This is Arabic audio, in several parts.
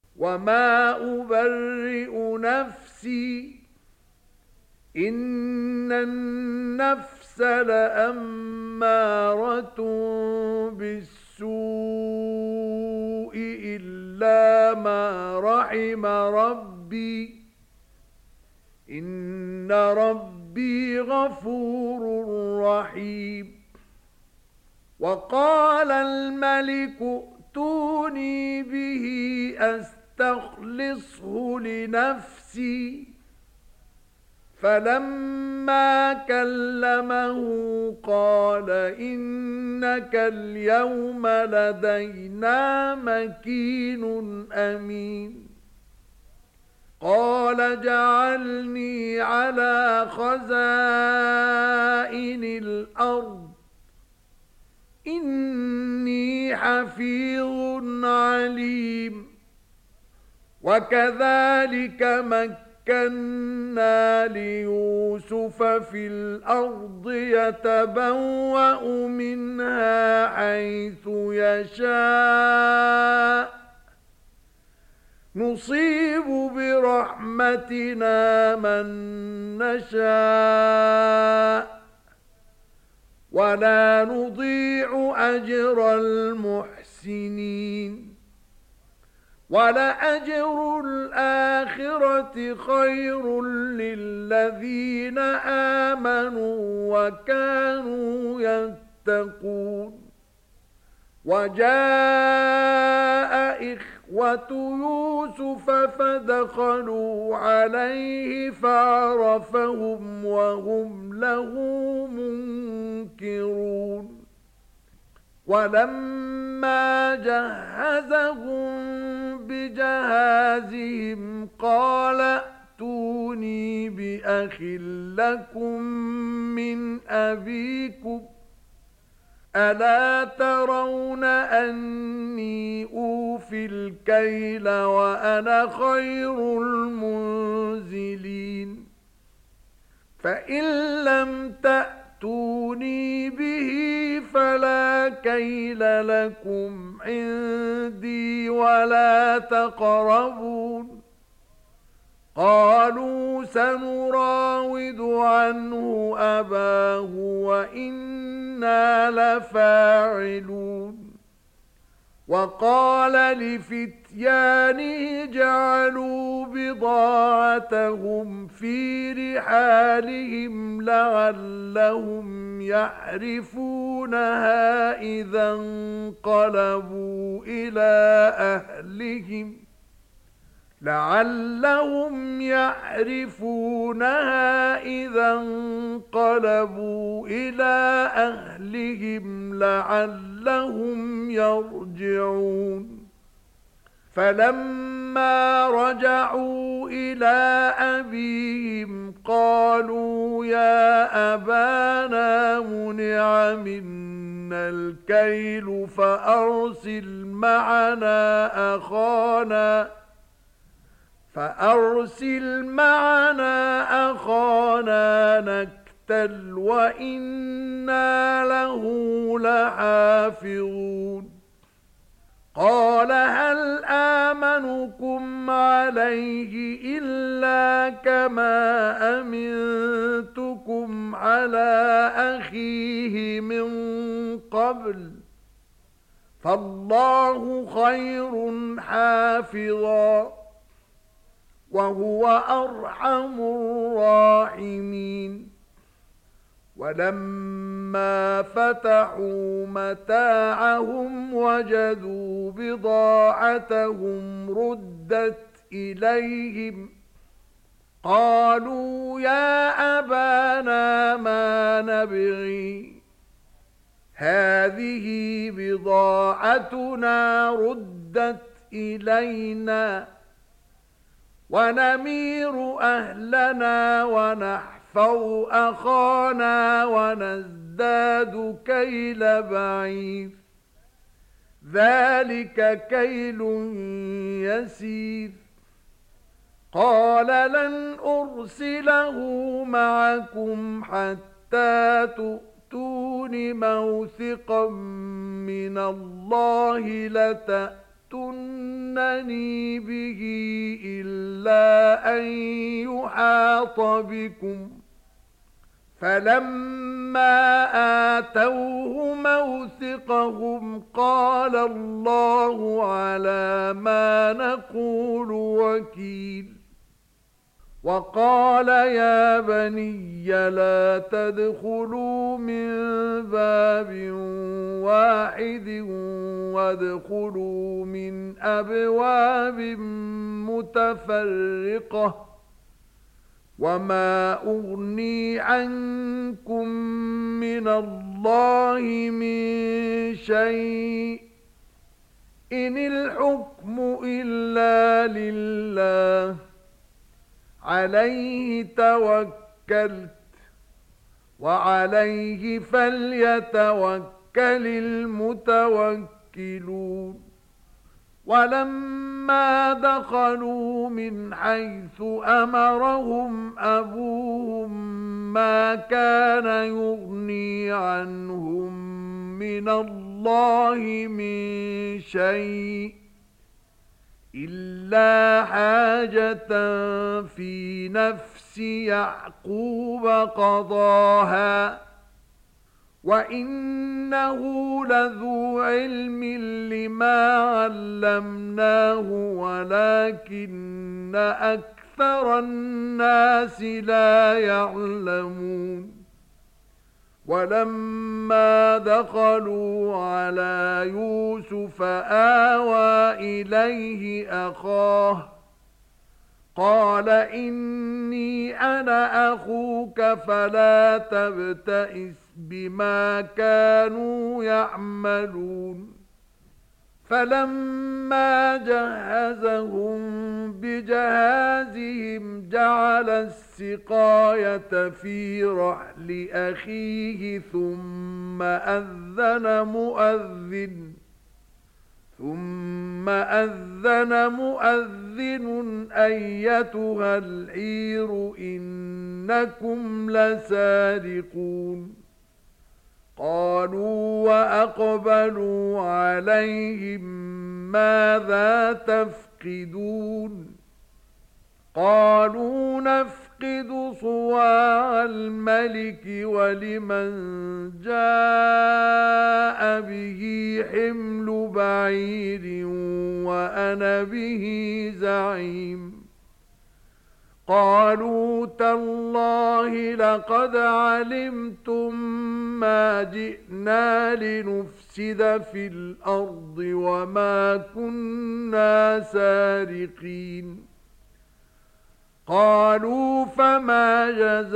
وما أبرئ نفسي إن النفس لأمارة بالسوء إلا ما رحم ربي إن ربي غفور رحيم. وقال الملك ائتوني به أستخلصه لنفسي فلما كلمه قال إنك اليوم لدينا مكين أمين. قال جعلني على خزائن الأرض إني حفيظ عليم. وكذلك مكنا ليوسف في الأرض يتبوأ منها حيث يشاء نصيب برحمتنا من نشاء ولا نضيع أجر المحسنين. ولأجر الآخرة خير للذين آمنوا وكانوا يتقون. وجاء إخوة يوسف فدخلوا عليه فعرفهم وهم له منكرون. ولما جهزهم بجهازهم قال ائتوني بأخ لكم من أبيكم ألا ترون أني أوفي الكيل وأنا خير المنزلين فإن لم تأتوني به فلا كيل لكم عندي ولا تقربون. قالوا سنراود عنه أباه وإنا لفاعلون. وقال لفتيانه جعلوا بضاعتهم في رحالهم لعلهم يعرفونها إذا انقلبوا إلى أهلهم لعلهم يرجعون. فلما رجعوا إلى أبيهم قالوا يا أبانا منع منا الكيل فأرسل معنا أخانا نكتل وإنا له لحافظون. قال هل آمنكم عليه إلا كما أمنتكم على أخيه من قبل فالله خير حافظا وهو أرحم الراحمين. ولما فتحوا متاعهم وجدوا بضاعتهم ردت إليهم قالوا يا أبانا ما نبغي هذه بضاعتنا ردت إلينا ونمير أهلنا ونحفظ أخانا ونزداد كيل بعير ذلك كيل يسير. قال لن أرسله معكم حتى تؤتون موثقا من الله لتأتونني تمسونني به إلا أن يحاط بكم فلما آتوه موثقهم قال الله على ما نقول وكيل وقال يا بني لا تدخلوا من باب واحد وادخلوا من أبواب متفرقة وما أغني عنكم من الله من شيء إن الحكم إلا لله عليه توكلت وعليه فليتوكل المتوكلون ولما دخلوا من حيث أمرهم أبوهم ما كان يغني عنهم من الله من شيء إلا حاجة في نفس يعقوب قضاها وإنه لذو علم لما علمناه ولكن أكثر الناس لا يعلمون ولما دخلوا على يوسف آوى إليه أخاه قال إني أنا أخوك فلا تبتئس بما كانوا يعملون فلما جهزهم بجهازهم جعل السقاية في رحل أخيه ثم أذن مؤذن أيتها العير إنكم لسارقون قالوا وأقبلوا عليهم ماذا تفقدون قالوا نفقد صواع الملك ولمن جاء به حمل بعير وأنا به زعيم قالوا تالله لقد علمتم ما جئنا لنفسد في الأرض وما كنا سارقين قالوا فما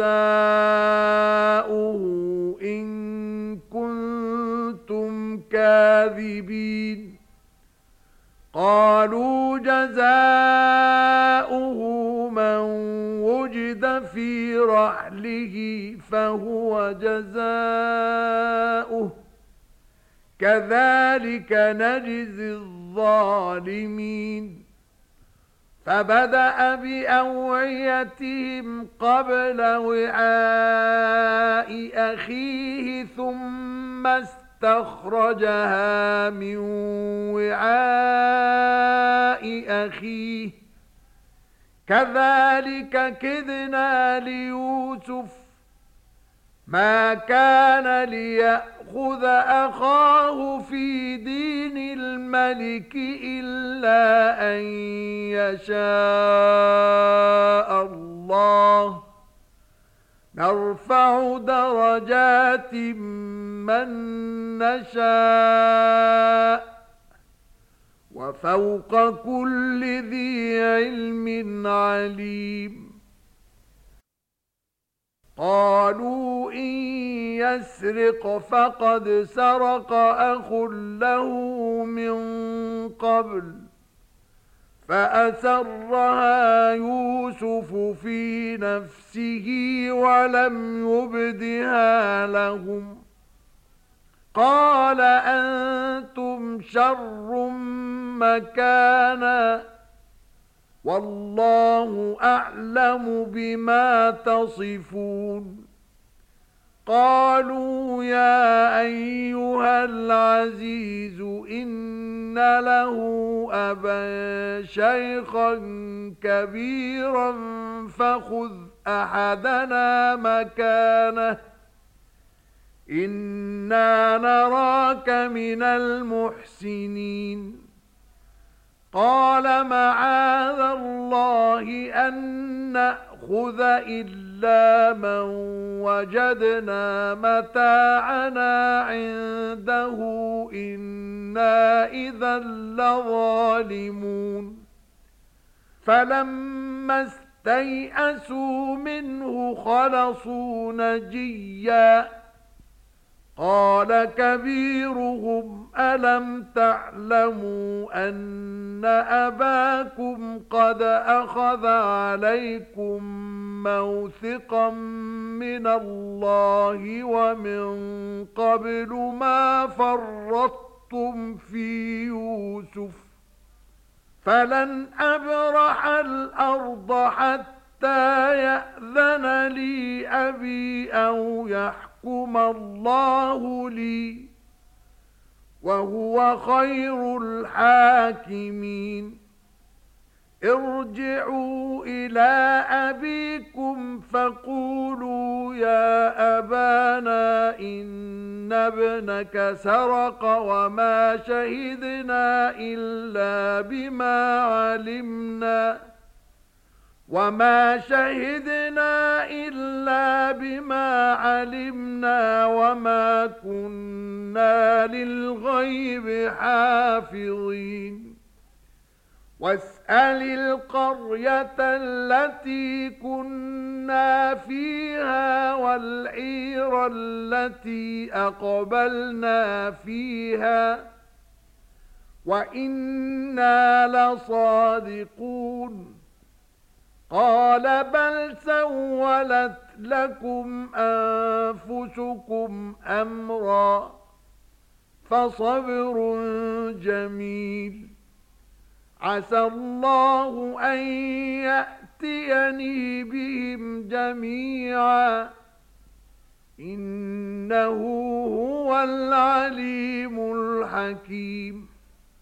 جزاؤه إن كنتم كاذبين قالوا جزاؤه من وجد في رحله فهو جزاؤه كذلك نجزي الظالمين فبدأ بأوعيتهم قبل وعاء أخيه ثم استخرجها من وعاء أخيه كذلك كدنا ليوسف ما كان ليأخذ أخاه في دين الملك إلا أن يشاء الله نرفع درجات من نشاء وفوق كل ذي علم عليم قالوا إن يسرق فقد سرق أخ له من قبل فأسرها يوسف في نفسه ولم يبدها لهم قال أنتم شر مكانا والله أعلم بما تصفون قالوا يا أيها العزيز إن له أبا شيخا كبيرا فخذ أحدنا مكانه إنا نراك من المحسنين قال معاذ الله أن نأخذ إلا من وجدنا متاعنا عنده إنا إذا لظالمون فلما استيئسوا منه خلصوا نجيا قال كبيرهم ألم تعلموا أن أباكم قد أخذ عليكم موثقا من الله ومن قبل ما فرطتم في يوسف فلن أبرح الأرض حتى يأذن لي أبي أو يحكم الله لي وهو خير الحاكمين ارجعوا إلى أبيكم فقولوا يا أبانا إن ابنك سرق وما شهدنا إلا بما علمنا وما كنا للغيب حافظين واسأل القرية التي كنا فيها والعير التي أقبلنا فيها وإنا لصادقون قال بل سولت لكم أنفسكم أمرا فصبر جميل عسى الله أن يأتيني بهم جميعا إنه هو العليم الحكيم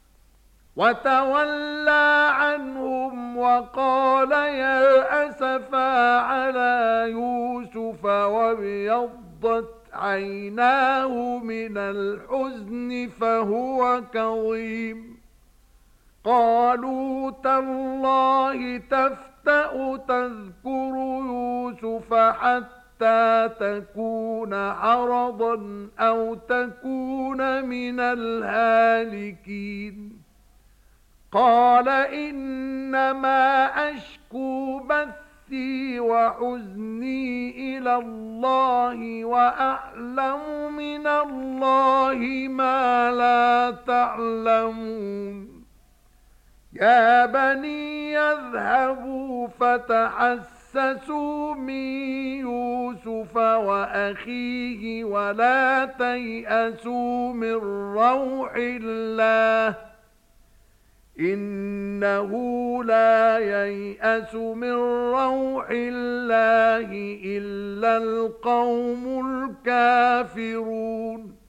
وتولى عنهم وقال يا أسفا على يوسف وابيضت عيناه من الحزن فهو كظيم قالوا تالله تفتأ تذكر يوسف حتى تكون حرضا أو تكون من الهالكين قال إنما أشكو بثي وحزني إلى الله وأعلم من الله ما لا تعلمون يا بني يذهبوا فتحسسوا من يوسف وأخيه ولا تيأسوا من روح الله إنه لا ييأس من روح الله إلا القوم الكافرون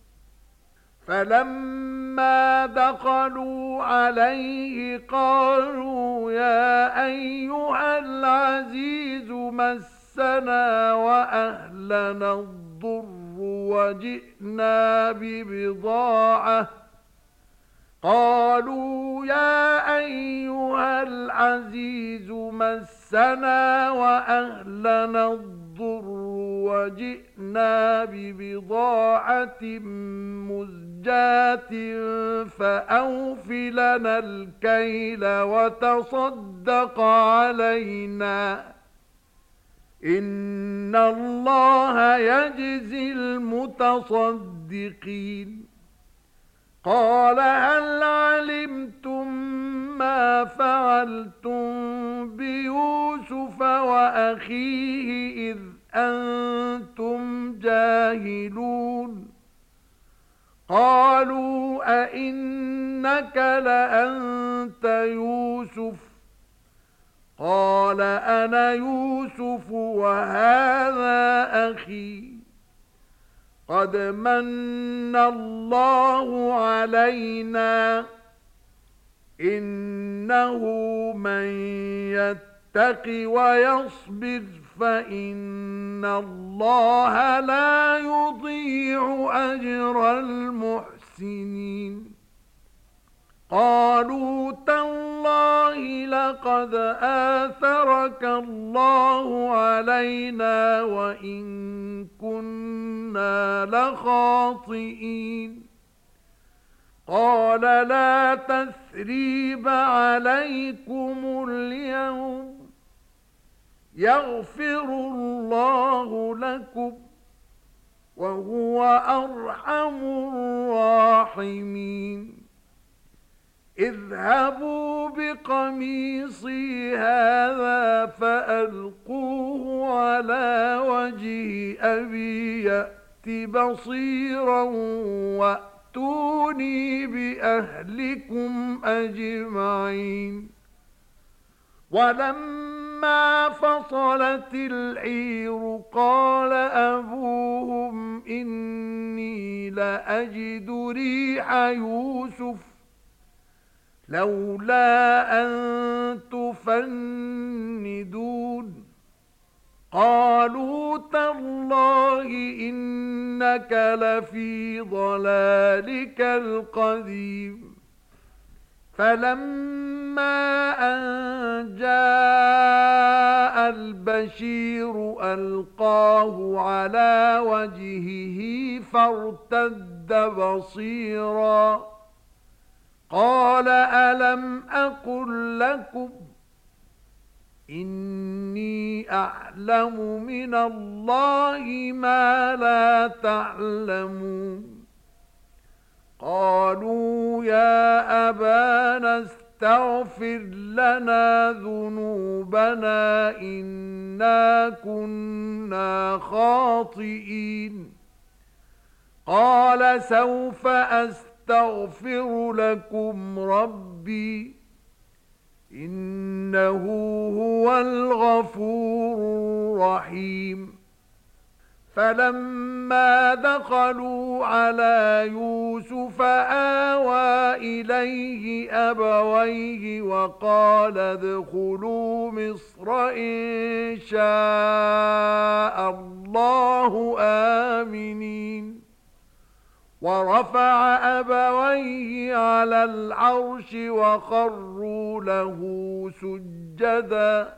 فلما دخلوا عليه قالوا يا أيها العزيز مسنا وأهلنا الضر وجئنا ببضاعة قالوا يا أيها العزيز مسنا وأهلنا الضر وجئنا ببضاعة مزجاة فأوف لنا الكيل وتصدق علينا إن الله يجزي المتصدقين قال هل علمتم ما فعلتم بيوسف وأخيه إذ أنتم جاهلون قالوا أئنك لأنت يوسف قال أنا يوسف وهذا أخي قد من الله علينا إنه من يتق ويصبر فإن الله لا يضيع أجر المحسنين قالوا تالله لقد آثرك الله علينا وإن كنا لخاطئين قال لا تثريب عليكم اليوم يغفر الله لكم وهو أرحم الراحمين اذهبوا بقميصي هذا فألقوه على وجه أبي يأت بصيرا وأتوني بأهلكم أجمعين ولما فصلت العير قال أبوهم إني لأجد ريح يوسف لولا أن تفندون قالوا تالله إنك لفي ضلالك القديم فلما أن جاء البشير ألقاه على وجهه فارتد بصيرا قال ألم أقل لكم إني أعلم من الله ما لا تعلمون قالوا يا أبانا استغفر لنا ذنوبنا إنا كنا خاطئين قال سوف أستغفر لكم ربي إنه هو الغفور الرحيم فلما دخلوا على يوسف آوى إليه أبويه وقال ادخلوا مصر إن شاء الله آمنين ورفع أبويه على العرش وخروا له سجدا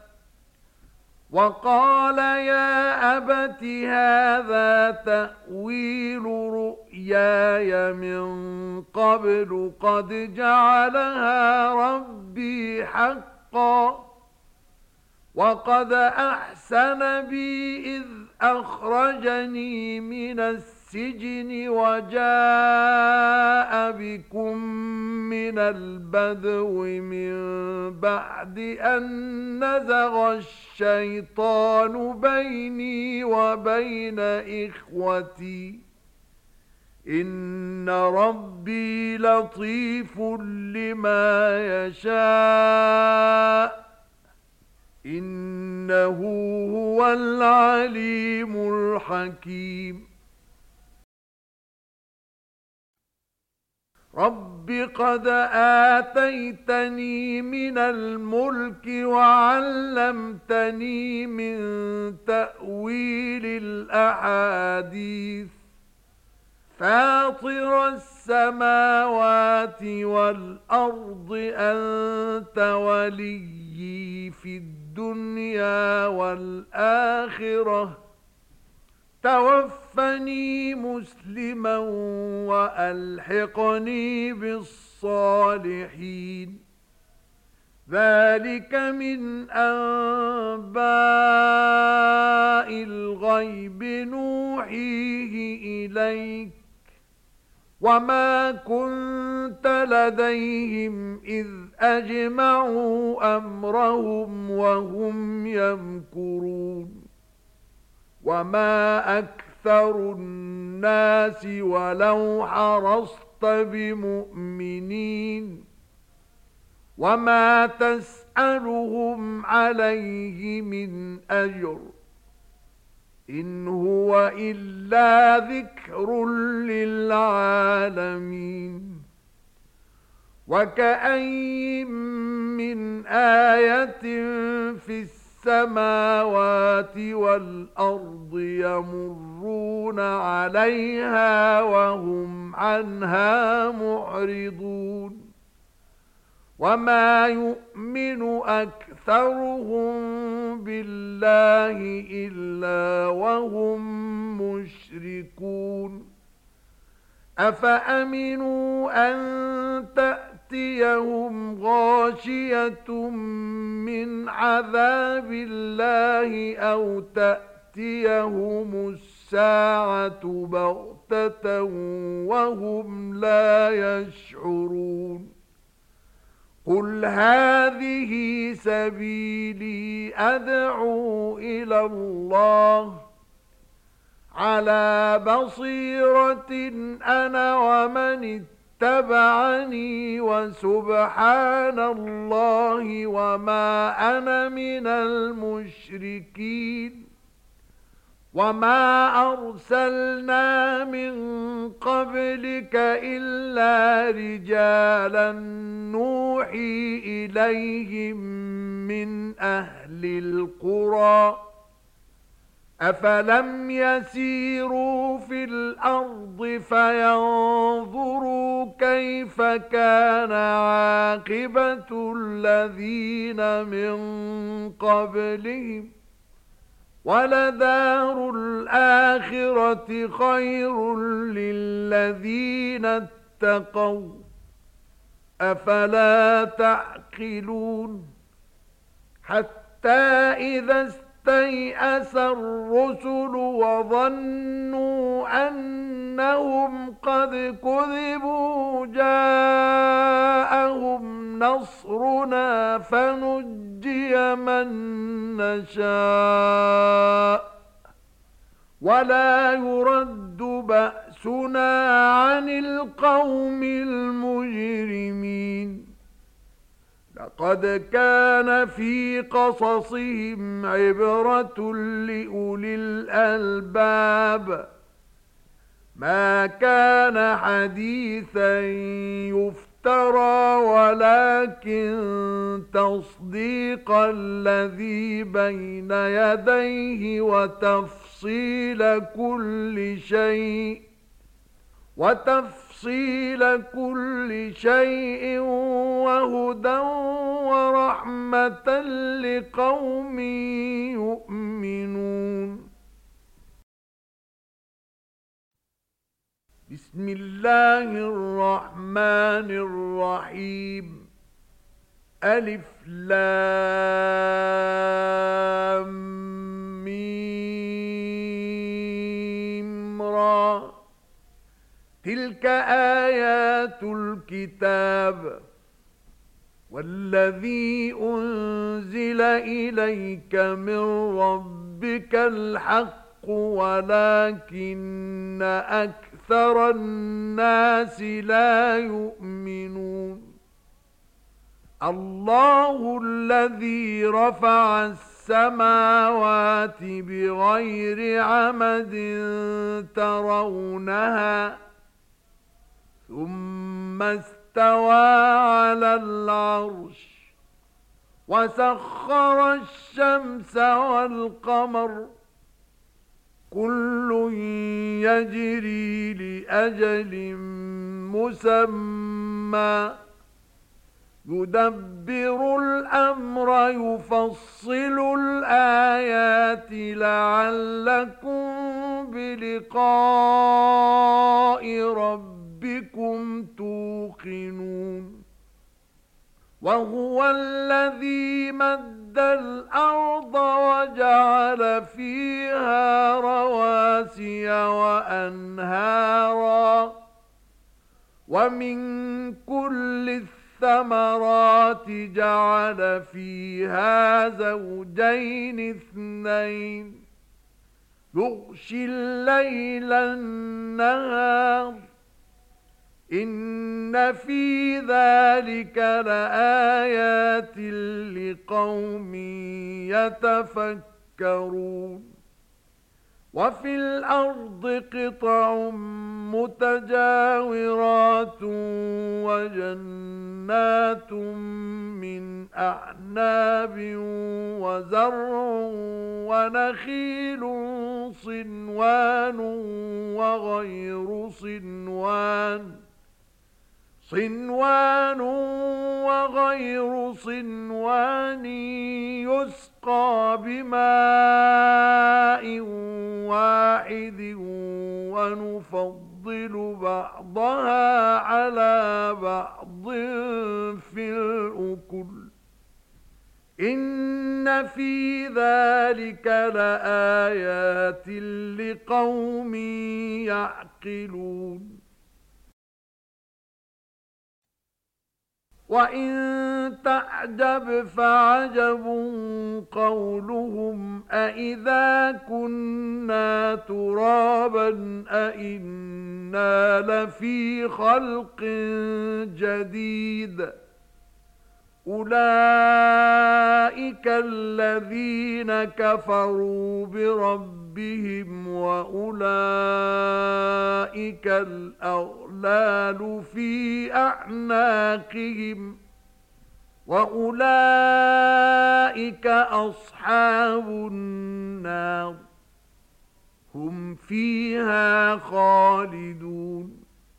وقال يا أبت هذا تأويل رؤياي من قبل قد جعلها ربي حقا وقد أحسن بي إذ أخرجني من السجن وجاء بكم من البدو من بعد أن نزغ الشيطان بيني وبين إخوتي إن ربي لطيف لما يشاء إنه هو العليم الحكيم رب قد آتيتني من الملك وعلمتني من تأويل الأحاديث فاطر السماوات والأرض أنت وليي في الدنيا والآخرة توفني مسلما وألحقني بالصالحين ذلك من أنباء الغيب نوحيه إليك وما كنت لديهم إذ أجمعوا أمرهم وهم يمكرون وما أكثر الناس ولو حرصت بمؤمنين وما تسألهم عليه من أجر إن هو إلا ذكر للعالمين وكأين من آية في السماوات والأرض يمرون عليها وهم عنها معرضون وما يؤمن أكثرهم بالله إلا وهم مشركون أفأمنوا أن تأتيهم غاشية من عذاب الله أو تأتيهم الساعة بغتة وهم لا يشعرون قل هذه سبيلي أدعو إلى الله على بصيرة أنا ومن اتبعني وسبحان الله وما أنا من المشركين وما أرسلنا من قبلك إلا رجالا نوحي إليهم من أهل القرى أفلم يسيروا في الأرض فينظروا كيف كان عاقبة الذين من قبلهم ولدار الآخرة خير للذين اتقوا أفلا تعقلون حتى إذا استيأس الرسل وظنوا أنهم قد كذبوا جاءهم نصرنا فنجي من نشاء ولا يرد بأسنا عن القوم المجرمين لقد كان في قصصهم عبرة لأولي الألباب ما كان حديثا يفترى ولكن تصديق الذي بين يديه وتفصيل كل شيء وهدى ورحمة لقوم يؤمنون بسم الله الرحمن الرحيم ألف لام ميم را تلك آيات الكتاب والذي أنزل إليك من ربك الحق ولكن أكثر الناس لا يؤمنون الله الذي رفع السماوات بغير عمد ترونها ثم استوى على العرش وسخر الشمس والقمر كل يجري لأجل مسمى يدبر الأمر يفصل الآيات لعلكم بلقاء ربكم توقنون وهو الذي مد الأرض وجعل فيها رواسي وأنهارا ومن كل الثمرات جعل فيها زوجين اثنين يغشي الليل النهار إن في ذلك لآيات لقوم يتفكرون وفي الأرض قطع متجاورات وجنات من أعناب وزرع ونخيل صنوان وغير صنوان يسقى بماء واحد ونفضل بعضها على بعض في الأكل إن في ذلك لآيات لقوم يعقلون وَإِن تَعْجَبْ فَعَجَبٌ قَوْلُهُمْ أَإِذَا كُنَّا تُرَابًا أَإِنَّا لَفِي خَلْقٍ جَدِيدٍ أُولَئِكَ الَّذِينَ كَفَرُوا بِرَبِّهِمْ وَأُولَئِكَ الْأَغْلَالُ فِي أَعْنَاقِهِمْ وَأُولَئِكَ أَصْحَابُ النَّارِ هُمْ فِيهَا خَالِدُونَ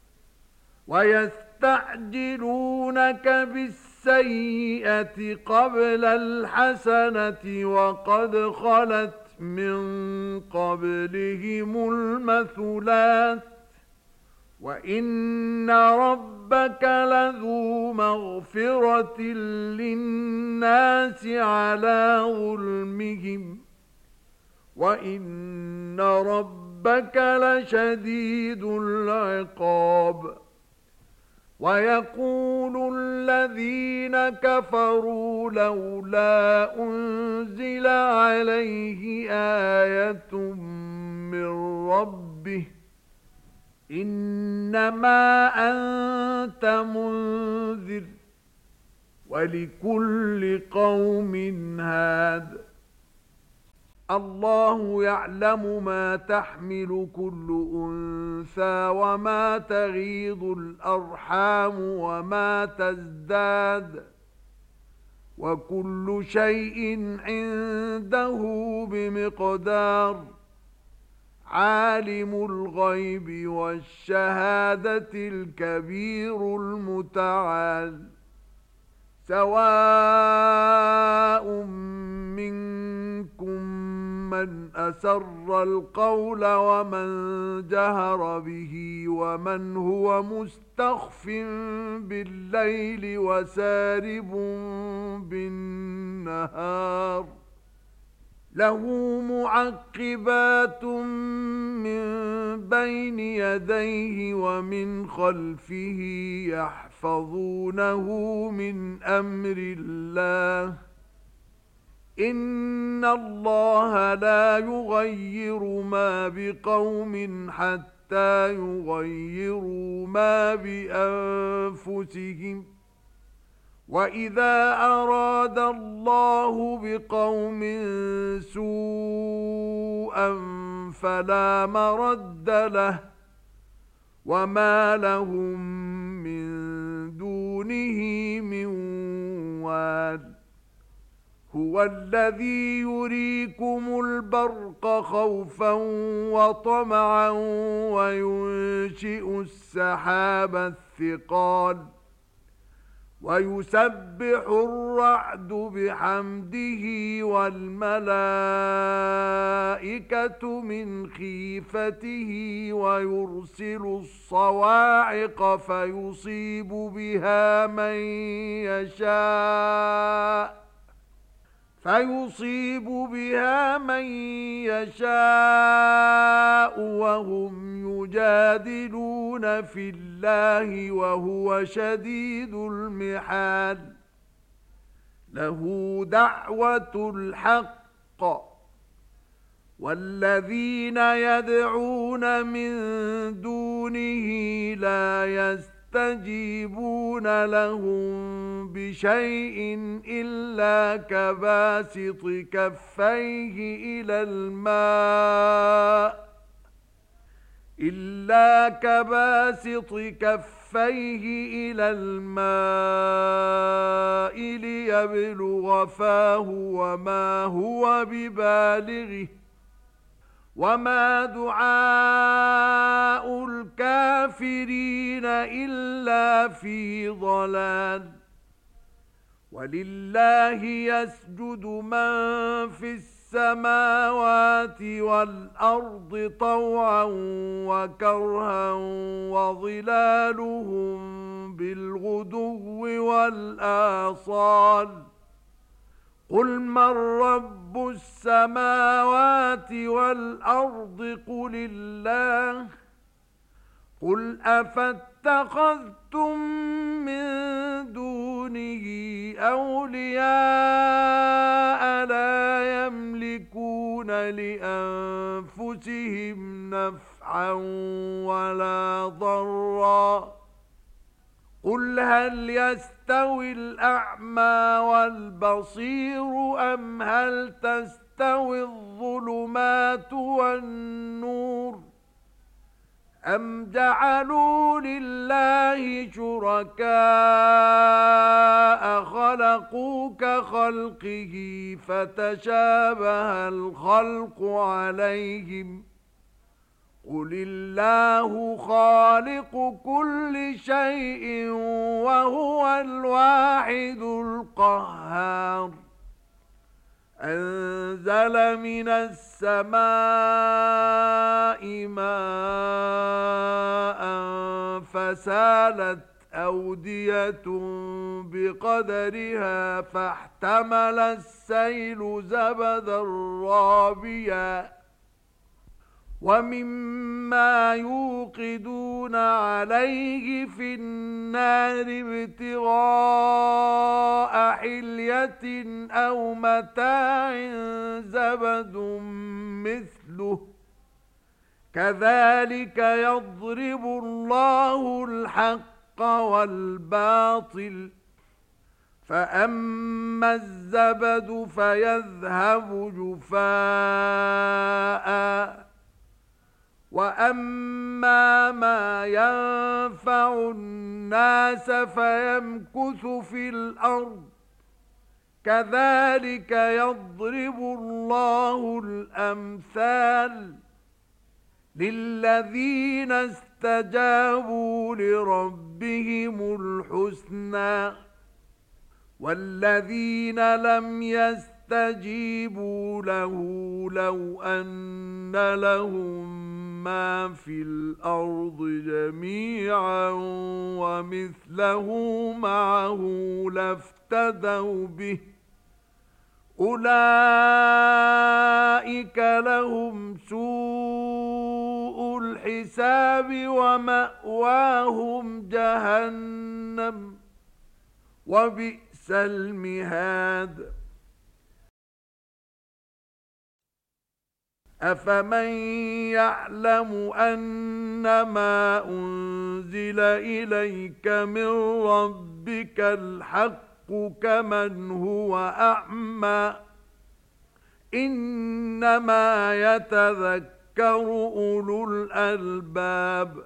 وَيَسْتَعْجِلُونَكَ بالسيئة قبل الحسنة وقد خلت من قبلهم المثلات وإن ربك لذو مغفرة للناس على ظلمهم وإن ربك لشديد العقاب ويقول الذين كفروا لولا أنزل عليه آية من ربه إنما أنت منذر ولكل قوم هاد الله يعلم ما تحمل كل أنثى وما تغيض الأرحام وما تزداد وكل شيء عنده بمقدار عالم الغيب والشهادة الكبير المتعال سواء منكم من أسر القول ومن جهر به ومن هو مستخف بالليل وسارب بالنهار له معقبات من بين يديه ومن خلفه يحفظونه من أمر الله إن الله لا يغير ما بقوم حتى يغيروا ما بأنفسهم وَإِذَا أَرَادَ اللَّهُ بِقَوْمٍ سُوءًا فَلَا مَرَدَّ لَهُ وَمَا لَهُم مِّن دُونِهِ مِن وَالٍ هُوَ الَّذِي يُرِيكُمُ الْبَرْقَ خَوْفًا وَطَمَعًا وَيُنشِئُ السَّحَابَ الثِّقَالَ وَيُسَبِّحُ الرَّعْدُ بِحَمْدِهِ وَالْمَلَائِكَةُ مِنْ خِيفَتِهِ وَيُرْسِلُ الصَّوَاعِقَ فَيُصِيبُ بها من يشاء وهم يجادلون في الله وهو شديد المحال له دعوة الحق والذين يدعون من دونه لا يستطيعون يستجيبون لهم بشيء إلا كباسط كفيه إلى الماء ليبلغ فاه وما هو ببالغه وما دعاء الكافرين إلا في ضلال ولله يسجد من في السماوات والأرض طوعا وكرها وظلالهم بالغدو والآصال قل من رب السماوات والأرض قل الله قل أفاتخذتم من دونه أولياء لا يملكون لأنفسهم نفعا ولا ضرا قل هل يستوي الأعمى والبصير أم هل تستوي الظلمات والنور أم جعلوا لله شركاء خلقوا كخلقه فتشابه الخلق عليهم قل الله خالق كل شيء وهو الواحد القهار أنزل من السماء ماء فسالت أودية بقدرها فاحتمل السيل زبدا رابيا ومما يوقدون عليه في النار ابتغاء حلية أو متاع زبد مثله كذلك يضرب الله الحق والباطل فأما الزبد فيذهب جفاءً وأما ما ينفع الناس فيمكث في الأرض كذلك يضرب الله الأمثال للذين استجابوا لربهم الحسنى والذين لم يستجيبوا له لو أن لهم ما في الأرض جميعا ومثله معه لافتدوا به أولئك لهم سوء الحساب ومأواهم جهنم وبئس المهاد أفمن يعلم أنما أنزل إليك من ربك الحق كمن هو أعمى إنما يتذكر أولو الألباب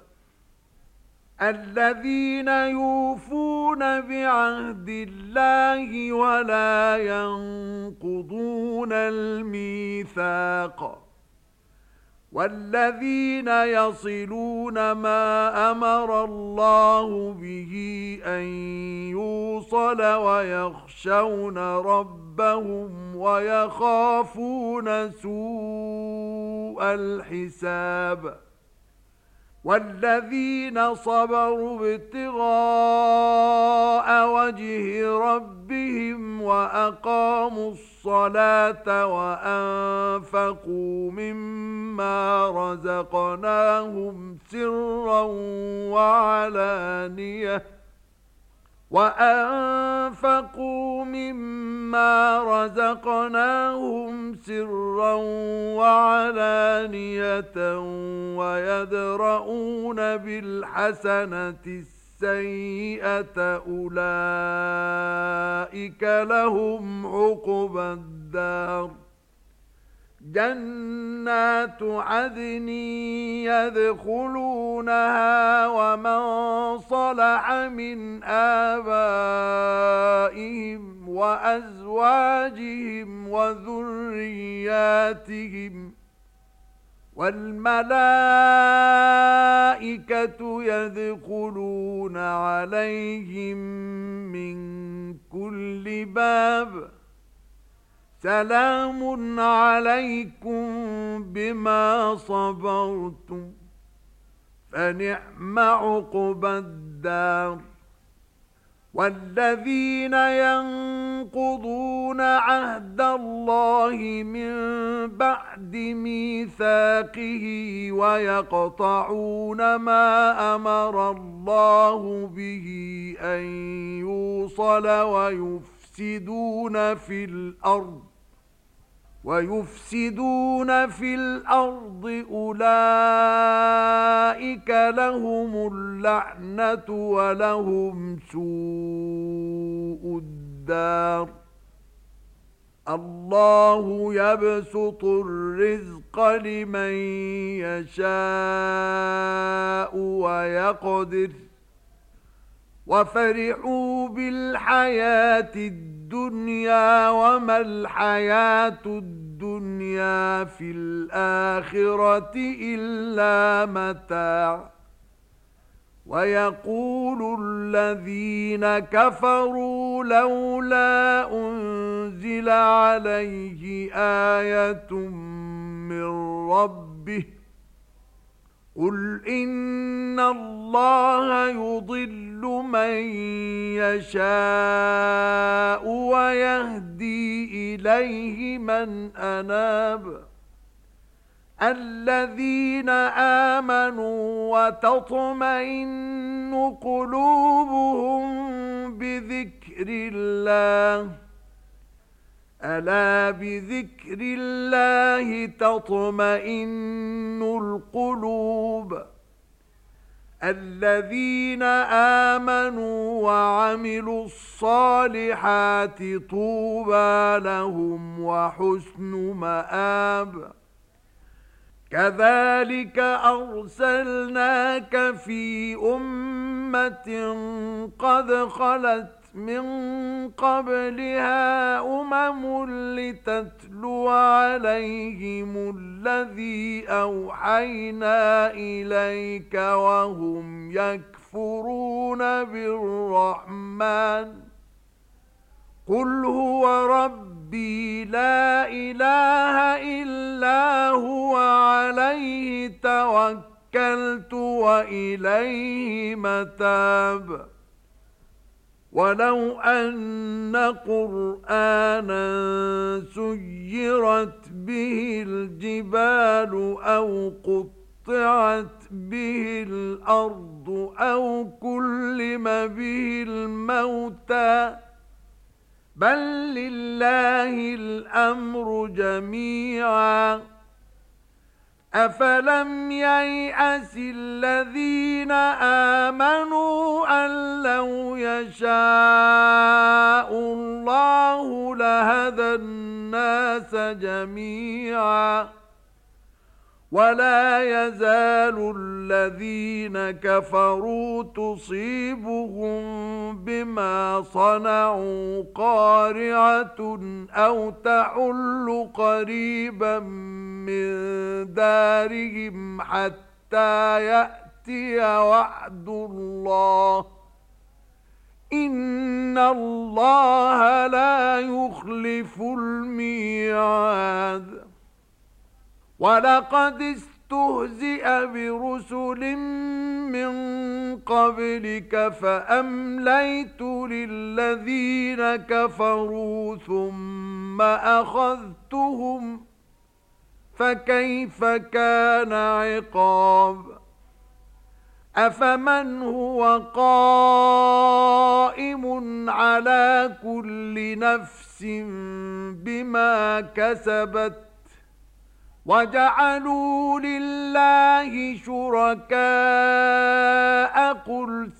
الذين يوفون بعهد الله ولا ينقضون الميثاق والذين يصلون ما أمر الله به أن يوصل ويخشون ربهم ويخافون سوء الحساب والذين صبروا ابتغاء وجه ربهم وأقاموا الصلاة وأنفقوا مما رزقناهم سرا وعلانية ويدرؤون بالحسنة السيئة أولئك لهم عقبى الدار جنات عدن يدخلونها ومن صلح من آبائهم وأزواجهم وذرياتهم والملائكة يدخلون عليهم من كل باب سلام عليكم بما صبرتم فنعم عقبى الدار والذين ينقضون عهد الله من بعد ميثاقه ويقطعون ما أمر الله به أن يوصل ويفسدون في الأرض أولئك لهم اللعنة ولهم سوء الدار الله يبسط الرزق لمن يشاء ويقدر وفرحوا بالحياة الدنيا وما الحياة الدنيا في الآخرة إلا متاع ويقول الذين كفروا لولا أنزل عليه آية من ربه قل إن الله يضل من يشاء ويهدي إليه من أناب الذين آمنوا وتطمئن قلوبهم بذكر الله ألا بذكر الله تطمئن القلوب الذين آمنوا وعملوا الصالحات طوبى لهم وحسن مآب كذلك أرسلناك في أمة قد خلت من قبلها لتتلو عليهم الذي أوحينا إليك وهم يكفرون بالرحمن قل هو ربي لا إله إلا هو عليه توكلت وإليه متاب ولو أن قرآنا سيرت به الجبال أو قطعت به الأرض أو كلم به الموتى بل لله الأمر جميعا أفلم ييأس الذين آمنوا أن لو يشاء الله لهدى الناس جميعا ولا يزال الذين كفروا تصيبهم بما صنعوا قارعة أو تحل قريبا من دارهم حتى يأتي وعد الله إن الله لا يخلف الميعاد ولقد استهزئ برسل من قبلك فأمليت للذين كفروا ثم أخذتهم فكيف كان عقاب أفمن هو قائم على كل نفس بما كسبت وجعلوا لله شركاء قل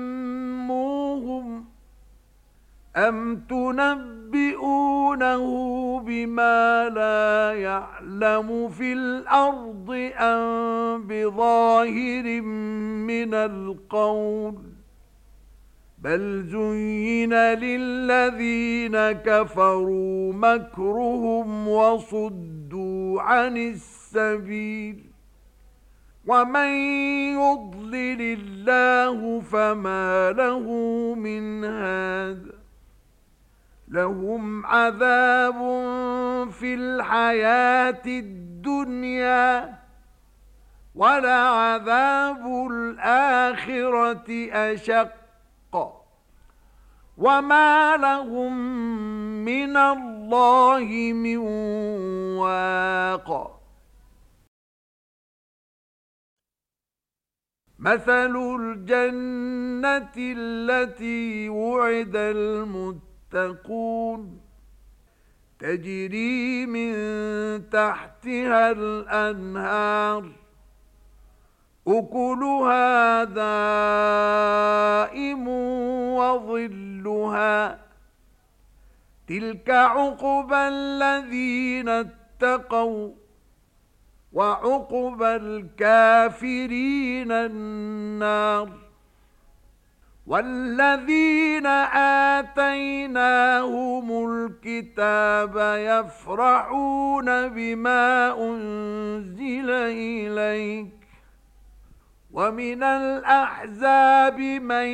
سموهم أم تنبئونه بما لا يعلم في الأرض أم بظاهر من القول بل زين للذين كفروا مكرهم وصدوا عن السبيل ومن يضلل الله فما له من هاد لهم عذاب في الحياة الدنيا ولعذاب الآخرة أشق وما لهم من الله من واق مثل الجنة التي وعد المتقون تجري من تحتها الأنهار أكلها دائم وظلها تلك عقبى الذين اتقوا وعقبى الكافرين النار والذين آتيناهم الكتاب يفرحون بما أنزل إليك ومن الأحزاب من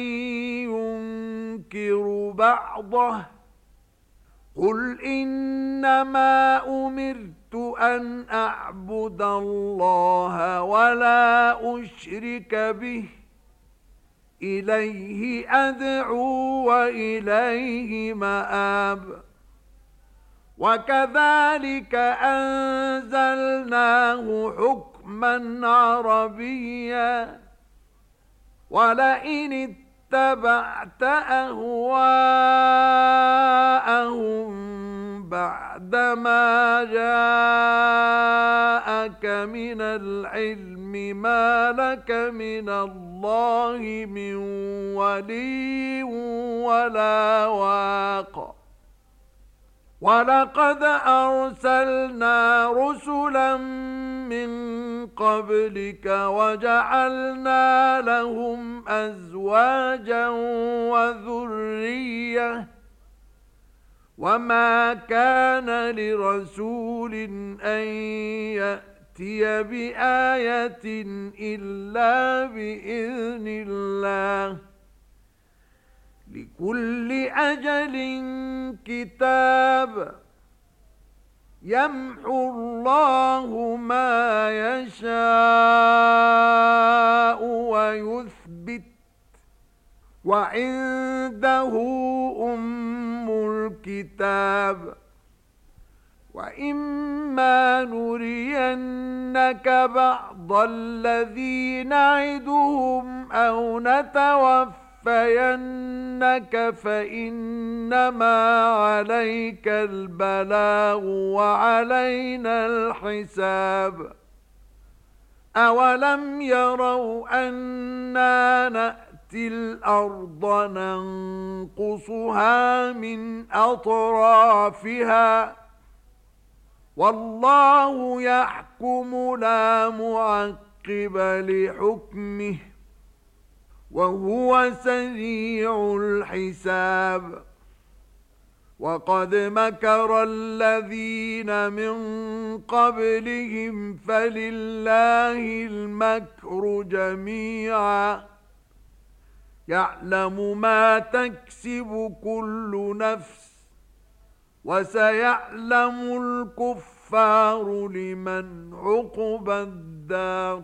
ينكر بعضه قل إنما أمرت أن أعبد الله ولا أشرك به إليه أدعو وإليه مآب وكذلك أنزلناه حكما عربيا ولئن اتبعت أهواءهم بعدما جاءك من العلم ما لك من الله من ولي ولا واق ولقد أرسلنا رسلا من قبلك وجعلنا لهم أزواجا وذرية وما كان لرسول أن يأتي بآية إلا بإذن الله لكل أجل كتاب يمحو الله ما يشاء ويثبت وعنده أم الكتاب وإما نرينك بعض الذي نعدهم أو نتوفينك فإنما عليك البلاغ وعلينا الحساب أولم يروا أنا نأتي الأرض ننقصها من أطرافها والله يحكم لا معقب لحكمه وهو سريع الحساب وقد مكر الذين من قبلهم فلله المكر جميعا يعلم ما تكسب كل نفس وسيعلم الكفار لمن عقبى الدار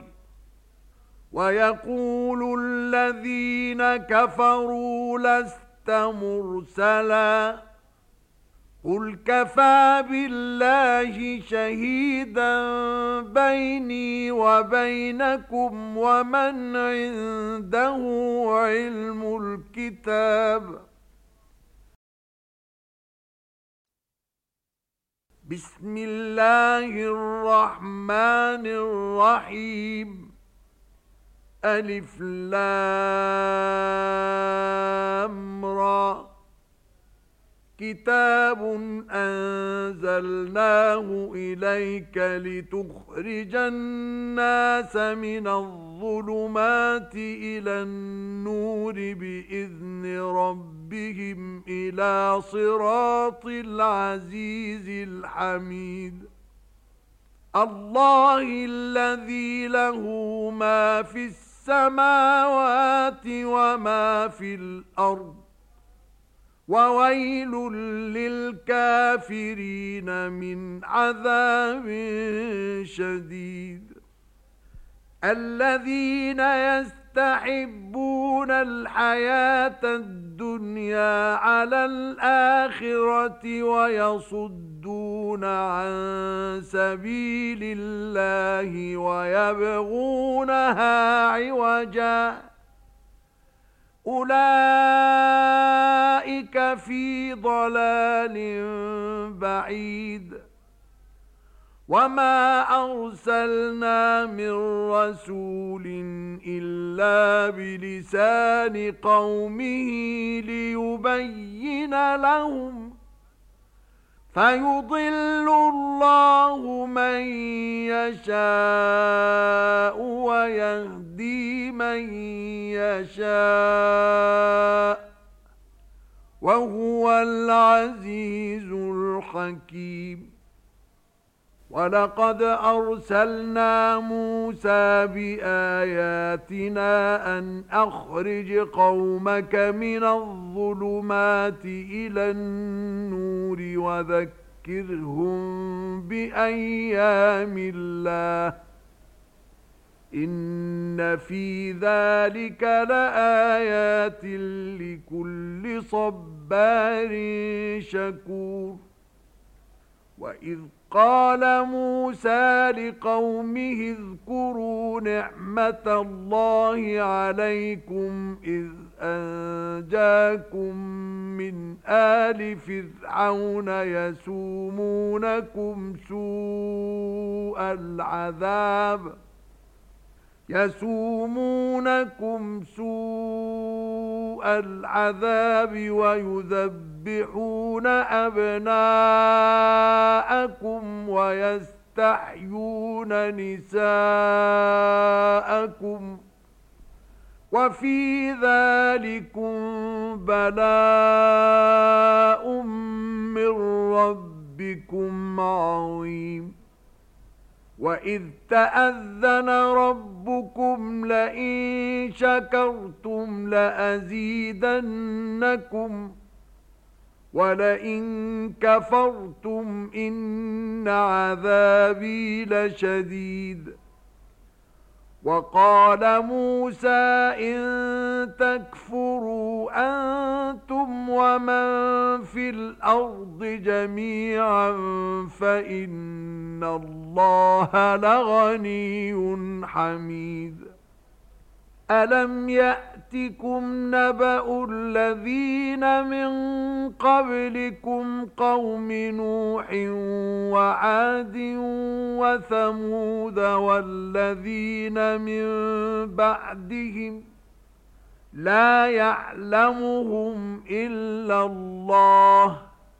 ويقول الذين كفروا لست مرسلا قل كفى بالله شهيدا بيني وبينكم ومن عنده علم الكتاب بسم الله الرحمن الرحيم ألف لام را كتاب أنزلناه إليك لتخرج الناس من الظلمات إلى النور بإذن ربهم إلى صراط العزيز الحميد الله الذي له ما في السماوات وما في الأرض وويل للكافرين من عذاب شديد الذين يستحبون الحياة الدنيا على الآخرة ويصدون عن سبيل الله ويبغونها عوجا أولئك في ضلال بعيد وما أرسلنا من رسول إلا بلسان قومه ليبين لهم فيضل الله من يشاء ويهدي من يشاء وهو العزيز الحكيم ولقد أرسلنا موسى بآياتنا أن أخرج قومك من الظلمات إلى النور وذكرهم بأيام الله إن في ذلك لآيات لكل صبار شكور وإذ قال موسى لقومه اذكروا نعمة الله عليكم إذ أنجاكم من آل فرعون يسومونكم سوء العذاب ويذبحون أبناءكم ويستحيون نساءكم وفي ذلكم بلاء من ربكم عظيم وإذ تأذن ربكم لئن شكرتم لأزيدنكم ولئن كفرتم إن عذابي لشديد وقال موسى إن تكفروا أنتم ومن في الأرض جميعا فإن الله لغني حميد ألم يأتكم نبأ الذين من قبلكم قوم نوح وعاد وثمود والذين من بعدهم لا يعلمهم إلا الله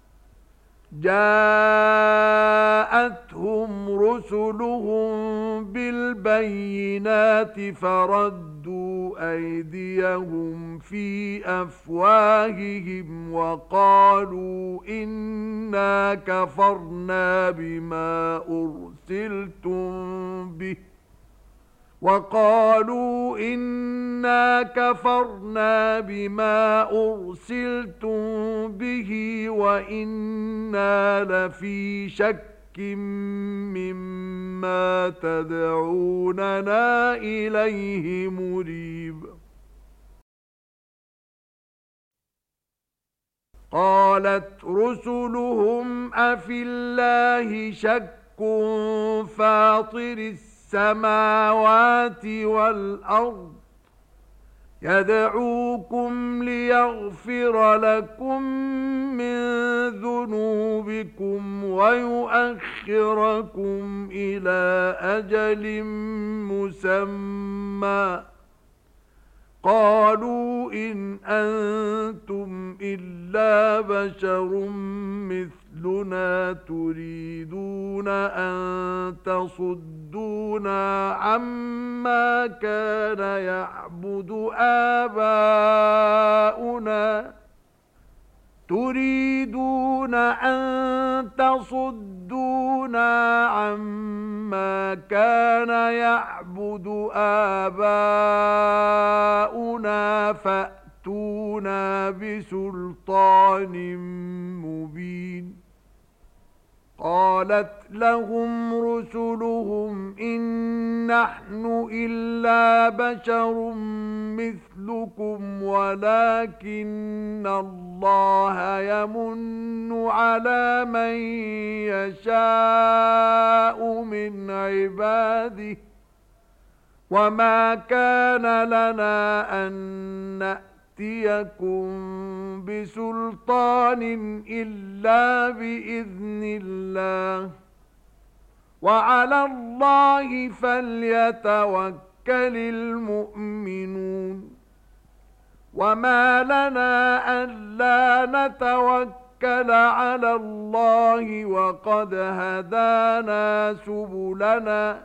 جاءتهم رسلهم بالبينات فردوا أيديهم في أفواههم وقالوا إنا كفرنا بما أرسلتم به وإنا لفي شك مما تدعوننا إليه مريب قالت رسلهم أفي الله شك فاطر السماوات والأرض يدعوكم ليغفر لكم من ذنوبكم ويؤخركم إلى أجل مسمى قالوا إن أنتم إلا بشر مثلنا تريدون أن تصدونا عما كان يعبد آباؤنا فأتونا بسلطان مبين قالت لهم رسلهم إن نحن إلا بشر مثلكم ولكن الله يمن على من يشاء من عباده وما كان لنا أن نأتيكم بسلطان إلا بإذن الله وعلى الله فليتوكل المؤمنون وما لنا ألا نتوكل على الله وقد هدانا سبلنا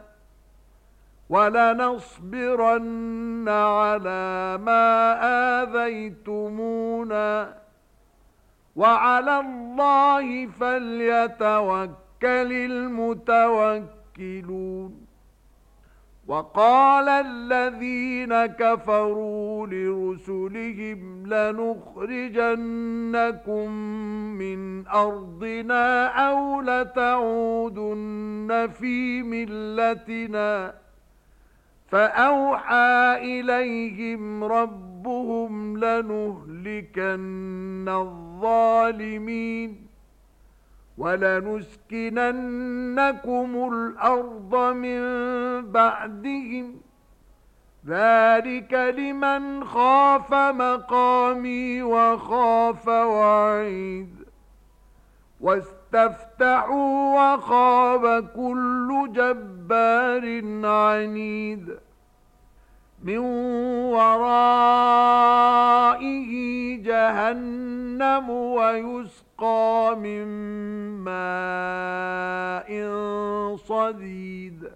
ولنصبرن على ما آذيتمونا وعلى الله فليتوكل المتوكلون وقال الذين كفروا لرسلهم لنخرجنكم من أرضنا أو لتعودن في ملتنا فأوحى إليهم ربهم لنهلكن الظالمين ولنسكننكم الأرض من بعدهم ذلك لمن خاف مقامي وخاف وعيد واستفتحوا وخاب كل جبار عنيد من ورائه جهنم ويسقى من ماء صديد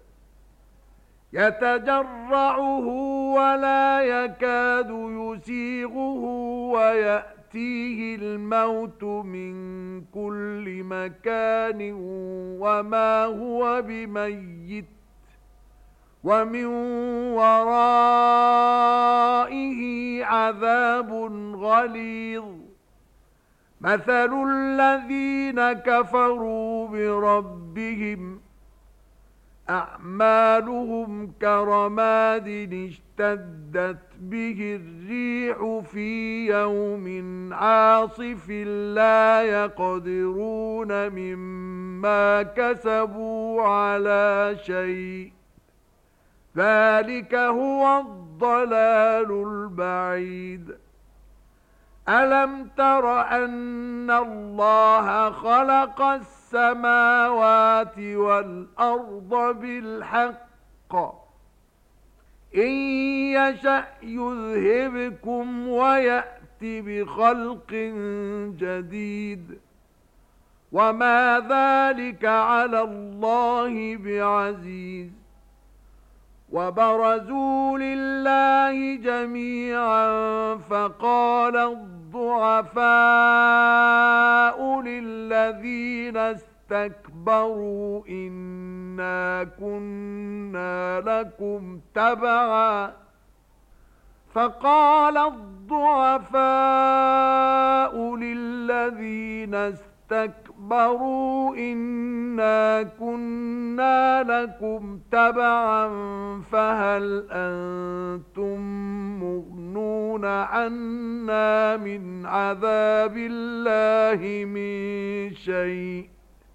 يتجرعه ولا يكاد يسيغه ويأتيه الموت من كل مكان وما هو بميت ومن ورائه عذاب غليظ مثل الذين كفروا بربهم أعمالهم كرماد اشتدت به الريح في يوم عاصف لا يقدرون مما كسبوا على شيء ذلك هو الضلال البعيد ألم تر أن الله خلق السماوات والأرض بالحق إن يشأ يذهبكم ويأت بخلق جديد وما ذلك على الله بعزيز وبرزوا لله جميعا فقال الضعفاء للذين استكبروا إنا كنا لكم تبعا فهل أنتم مغنون عنا من عذاب الله من شيء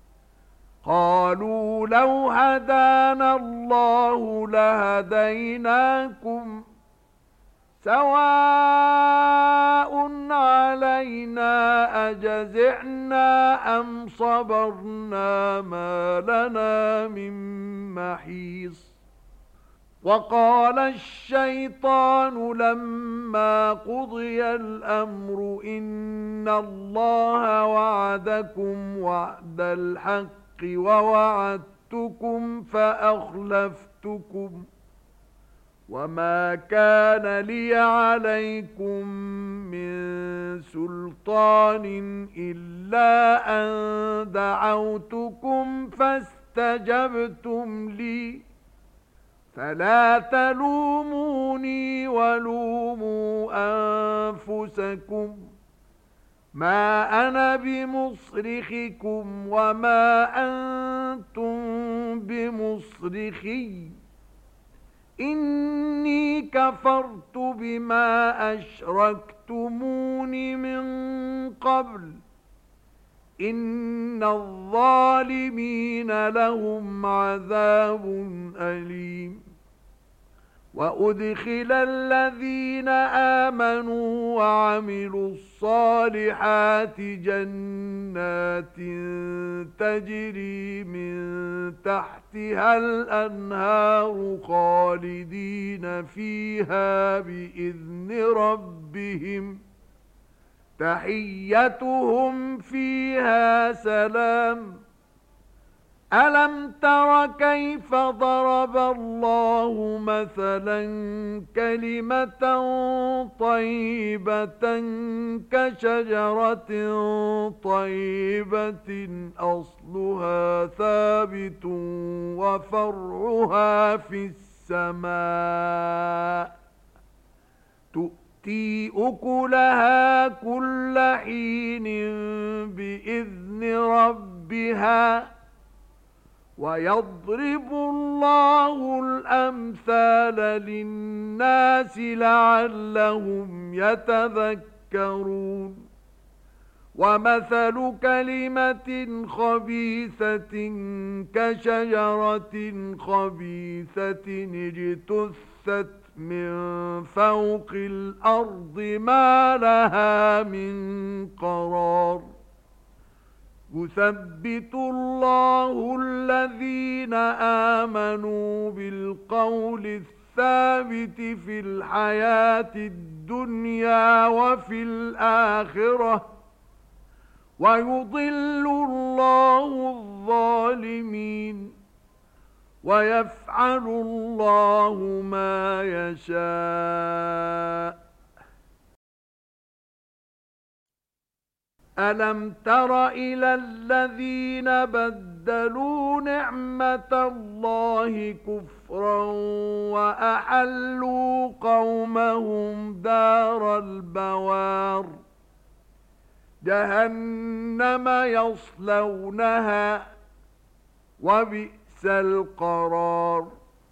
قالوا لو هدانا الله لهديناكم سواء علينا أجزعنا أم صبرنا ما لنا من محيص وقال الشيطان لما قضي الأمر إن الله وعدكم وعد الحق ووعدتكم فأخلفتكم وما كان لي عليكم من سلطان إلا أن دعوتكم فاستجبتم لي فلا تلوموني ولوموا أنفسكم ما أنا بمصرخكم وما أنتم بمصرخي إني كفرت بما أشركتمون من قبل إن الظالمين لهم عذاب أليم وأدخل الذين آمنوا وعملوا الصالحات جنات تجري من تحتها الأنهار خالدين فيها بإذن ربهم تحيتهم فيها سلام ألم تر كيف ضرب الله مثلا كلمة طيبة كشجرة طيبة أصلها ثابت وفرعها في السماء تؤتي أكلها كل حين بإذن ربها ويضرب الله الأمثال للناس لعلهم يتذكرون ومثل كلمة خبيثة كشجرة خبيثة اجتثت من فوق الأرض ما لها من قرار يثبت الله الذين آمنوا بالقول الثابت في الحياة الدنيا وفي الآخرة ويضل الله الظالمين ويفعل الله ما يشاء ألم تر إلى الذين بدلوا نعمة الله كفرا وأحلوا قومهم دار البوار جهنم يصلونها وبئس القرار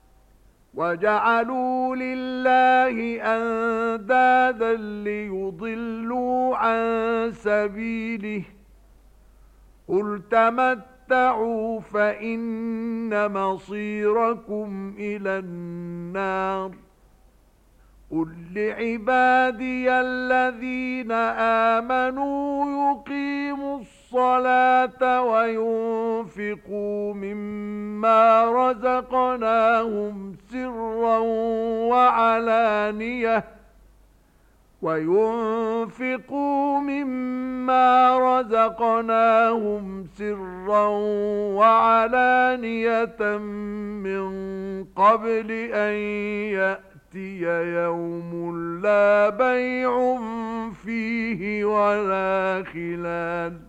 وجعلوا لله أندادا ليضلوا عن سبيله قل تمتعوا فإن مصيركم إلى النار قل لعبادي الذين آمنوا يقيموا الصلاة وينفقوا مما رزقناهم سرا وعلانية من قبل أن يأتي يوم لا بيع فيه ولا خلال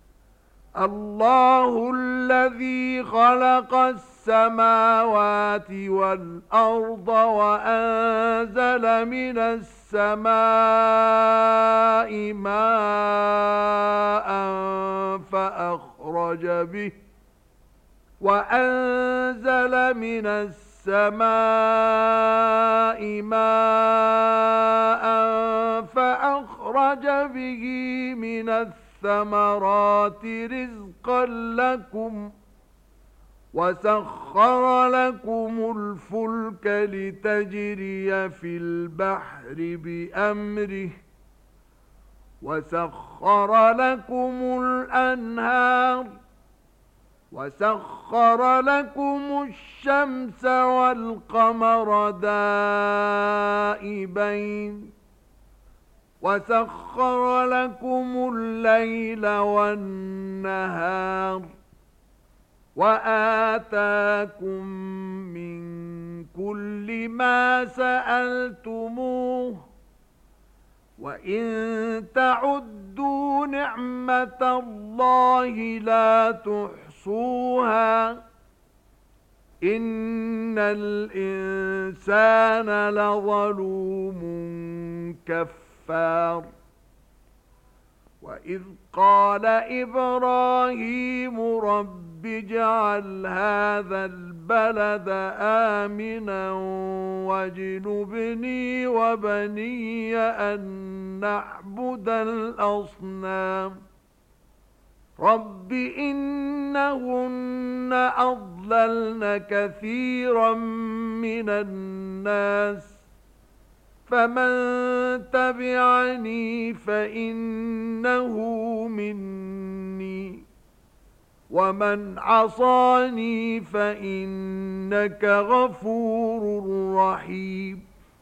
الله الذي خلق السماوات والأرض وأنزل من السماء ماء فأخرج به من الثمرات رزقا لكم وسخر لكم الفلك لتجري في البحر بأمره وسخر لكم الأنهار وسخر لكم الشمس والقمر دائبين وسخر لكم الليل والنهار وآتاكم من كل ما سألتموه وإن تعدوا نعمة الله لا تحصوها إن الإنسان لظلوم كفار وإذ قال إبراهيم رب اجعل هذا البلد آمنا واجنبني وبني أن نعبد الأصنام رب إنهن أضللن كثيرا من الناس فمن تبعني فإنه مني ومن عصاني فإنك غفور رحيم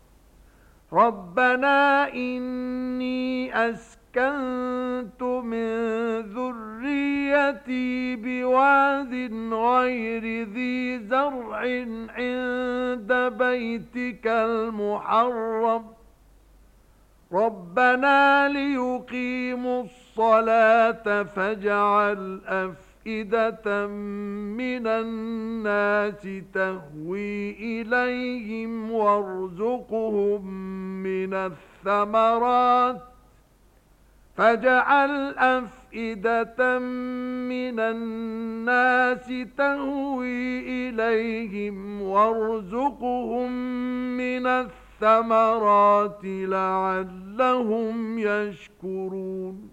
ربنا إني أسكنت من ذريتي بواد غير ذي زرع عند بيتك المحرم ربنا ليقيموا الصلاة فاجعل أفئدة من الناس تهوي إليهم وارزقهم من الثمرات فاجعل أفئدة من الناس تهوي إليهم وارزقهم من الثمرات لعلهم يشكرون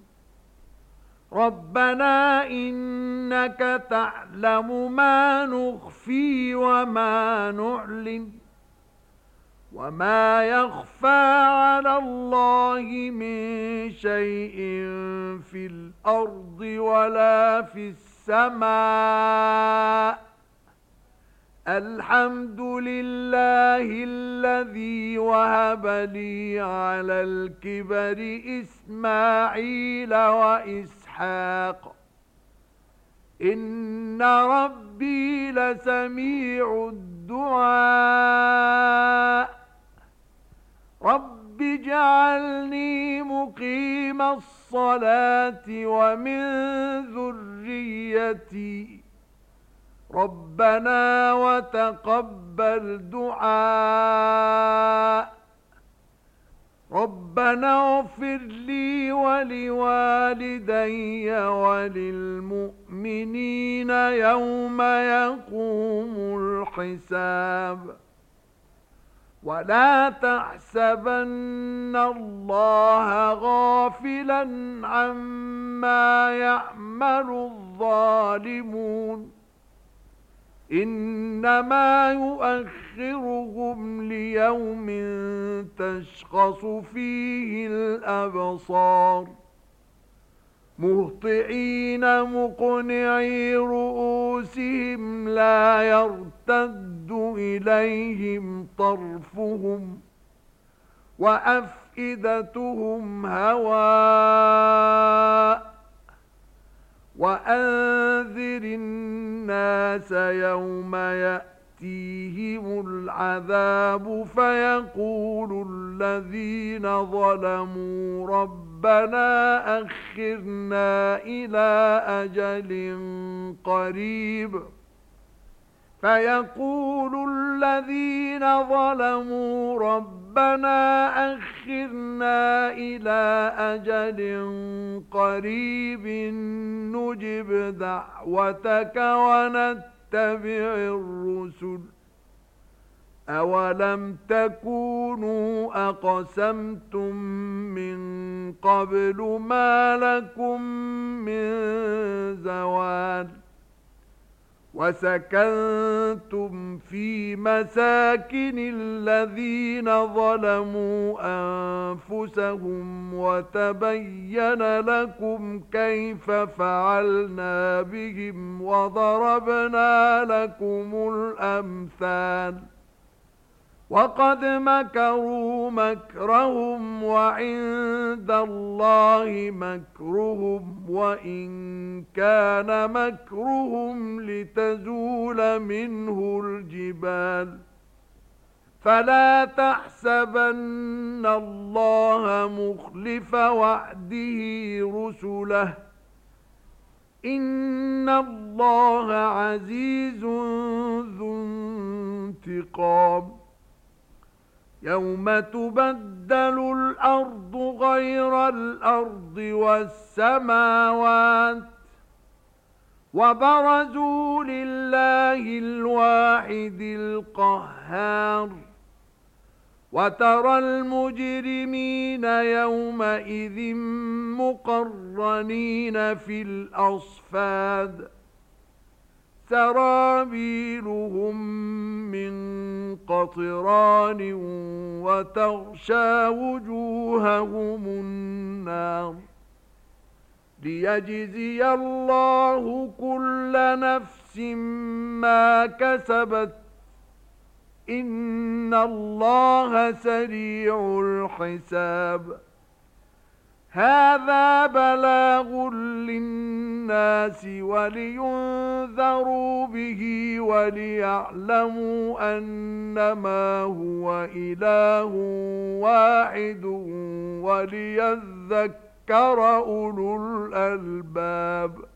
ربنا إنك تعلم ما نخفي وما نعلن وما يخفى على الله من شيء في الأرض ولا في السماء الحمد لله الذي وهب لي على الكبر إسماعيل وإسحاق إن ربي لسميع الدعاء رب اجعلني مقيم الصلاة ومن ذريتي ربنا وتقبل دعاء ربنا اغفر لي ولوالدي وللمؤمنين يوم يقوم الحساب ولا تحسبن الله غافلا عما يعمل الظالمون إنما يؤخرهم ليوم تشخص فيه الأبصار مهطعين مقنعي رؤوسهم لا يرتد إليهم طرفهم وأفئدتهم هواء وأنذر الناس يوم يأتيهم العذاب فيقول الذين ظلموا ربنا أخرنا إلى أجل قريب فيقول الذين ظلموا ربنا أخرنا إلى أجل قريب نجب دعوتك ونتبع الرسل أولم تكونوا أقسمتم من قبل ما لكم من زوال وسكنتم في مساكن الذين ظلموا أنفسهم وتبين لكم كيف فعلنا بهم وضربنا لكم الأمثال وقد مكروا مكرهم وعند الله مكرهم وإن كان مكرهم لتزول منه الجبال فلا تحسبن الله مخلف وعده رسله إن الله عزيز ذو انتقام يوم تبدل الأرض غير الأرض والسماوات وبرزوا لله الواحد القهار وترى المجرمين يومئذ مقرنين في الأصفاد سرابيلهم من قطران وتغشى وجوههم النار ليجزي الله كل نفس ما كسبت إن الله سريع الحساب هذا بلاغ للناس ولينذروا به وليعلموا أنما هو إله واحد وليذكر أولو الألباب